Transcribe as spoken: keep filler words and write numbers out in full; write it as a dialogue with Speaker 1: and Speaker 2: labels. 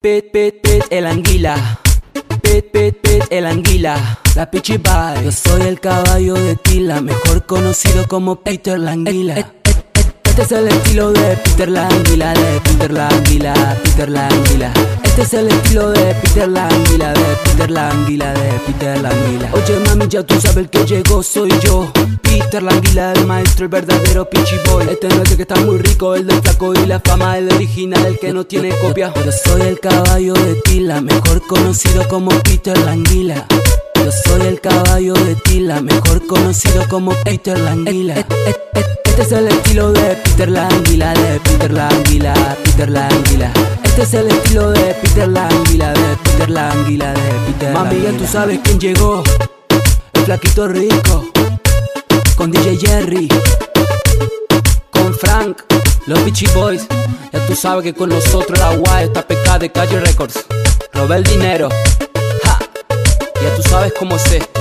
Speaker 1: Pit, pit, pit, el anguila. Pit, pit, pit, el anguila. La Pichi Boy. Yo soy el caballo de Tila, mejor conocido como Peter la Anguila. Et, et, et, este es el estilo de Peter la Anguila, de Peter la Anguila, Peter la Anguila. Este es el estilo de Peter la Anguila, de Peter la Anguila, de Peter la Anguila. Oye mami, ya tú sabes el que llegó, soy yo, Peter la Anguila, el maestro, el verdadero Pichi Boy. Este no es el que está muy rico, el del flaco y la fama, el original, el que no tiene copia. Yo soy el caballo de Tila, mejor conocido como Peter la Anguila. Yo soy el caballo de Tila, mejor conocido como Peter la Anguila. Et, et, et, et, este es el estilo de Peter la Anguila, de Peter la Anguila, Peter la Anguila. Este es el estilo de Peter la Anguila, de Peter la Anguila, de Peter la Anguila. Mami, ya tú sabes quién llegó, el flaquito rico, con D J Jerry, con Frank, los Pichi Boys. Ya tú sabes que con nosotros la guay está pecada de Calle Records. Robé el dinero, ja. Ya tú sabes cómo es.